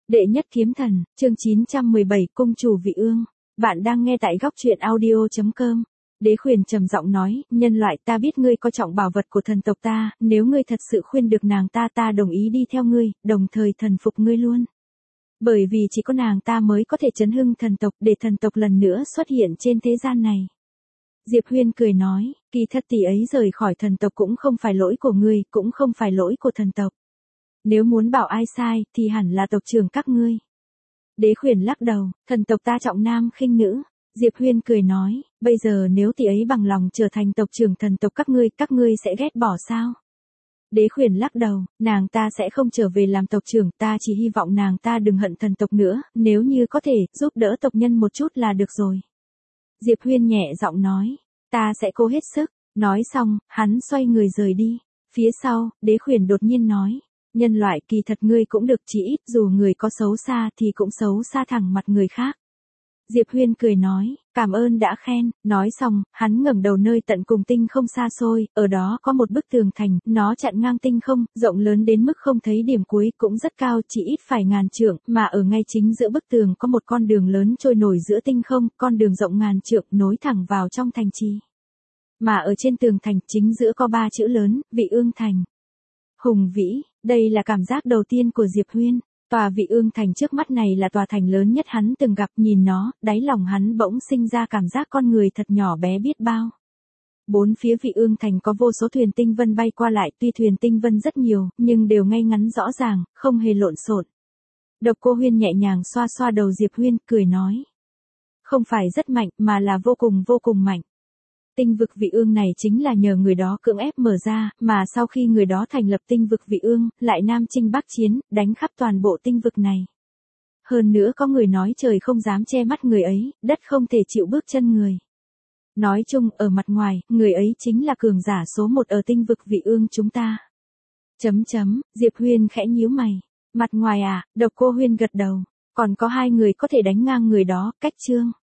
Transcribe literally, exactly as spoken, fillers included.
Đệ nhất kiếm thần, chương chín trăm mười bảy, cung chủ vị ương. Bạn đang nghe tại góc truyện audio chấm com. Đế Khuyển trầm giọng nói, nhân loại, ta biết ngươi coi trọng bảo vật của thần tộc ta, nếu ngươi thật sự khuyên được nàng ta, ta đồng ý đi theo ngươi, đồng thời thần phục ngươi luôn. Bởi vì chỉ có nàng ta mới có thể chấn hưng thần tộc, để thần tộc lần nữa xuất hiện trên thế gian này. Diệp Huyên cười nói, kỳ thật tỷ ấy rời khỏi thần tộc cũng không phải lỗi của ngươi, cũng không phải lỗi của thần tộc. Nếu muốn bảo ai sai, thì hẳn là tộc trưởng các ngươi. Đế Khuyển lắc đầu, thần tộc ta trọng nam khinh nữ. Diệp Huyên cười nói, bây giờ nếu tỷ ấy bằng lòng trở thành tộc trưởng thần tộc các ngươi, các ngươi sẽ ghét bỏ sao? Đế Khuyển lắc đầu, nàng ta sẽ không trở về làm tộc trưởng, ta chỉ hy vọng nàng ta đừng hận thần tộc nữa, nếu như có thể, giúp đỡ tộc nhân một chút là được rồi. Diệp Huyên nhẹ giọng nói, ta sẽ cố hết sức. Nói xong, hắn xoay người rời đi. Phía sau, Đế Khuyển đột nhiên nói, nhân loại, kỳ thật ngươi cũng được, chỉ ít dù người có xấu xa thì cũng xấu xa thẳng mặt người khác. Diệp Huyên cười nói, cảm ơn đã khen. Nói xong, hắn ngẩng đầu nơi tận cùng tinh không xa xôi, ở đó có một bức tường thành, nó chặn ngang tinh không, rộng lớn đến mức không thấy điểm cuối, cũng rất cao, chỉ ít phải ngàn trượng, mà ở ngay chính giữa bức tường có một con đường lớn trôi nổi giữa tinh không, con đường rộng ngàn trượng nối thẳng vào trong thành trì. Mà ở trên tường thành chính giữa có ba chữ lớn, Vị Ương Thành. Hùng vĩ, đây là cảm giác đầu tiên của Diệp Huyên. Tòa Vị Ương Thành trước mắt này là tòa thành lớn nhất hắn từng gặp, nhìn nó, đáy lòng hắn bỗng sinh ra cảm giác con người thật nhỏ bé biết bao. Bốn phía Vị Ương Thành có vô số thuyền tinh vân bay qua lại, tuy thuyền tinh vân rất nhiều, nhưng đều ngay ngắn rõ ràng, không hề lộn xộn. Độc Cô Huyên nhẹ nhàng xoa xoa đầu Diệp Huyên, cười nói. Không phải rất mạnh, mà là vô cùng vô cùng mạnh. Tinh vực Vị Ương này chính là nhờ người đó cưỡng ép mở ra, mà sau khi người đó thành lập tinh vực Vị Ương, lại nam chinh bắc chiến, đánh khắp toàn bộ tinh vực này. Hơn nữa có người nói trời không dám che mắt người ấy, đất không thể chịu bước chân người. Nói chung, ở mặt ngoài, người ấy chính là cường giả số một ở tinh vực Vị Ương chúng ta. Chấm chấm, Diệp Huyên khẽ nhíu mày. Mặt ngoài à, Độc Cô Huyên gật đầu. Còn có hai người có thể đánh ngang người đó, Cách Trương.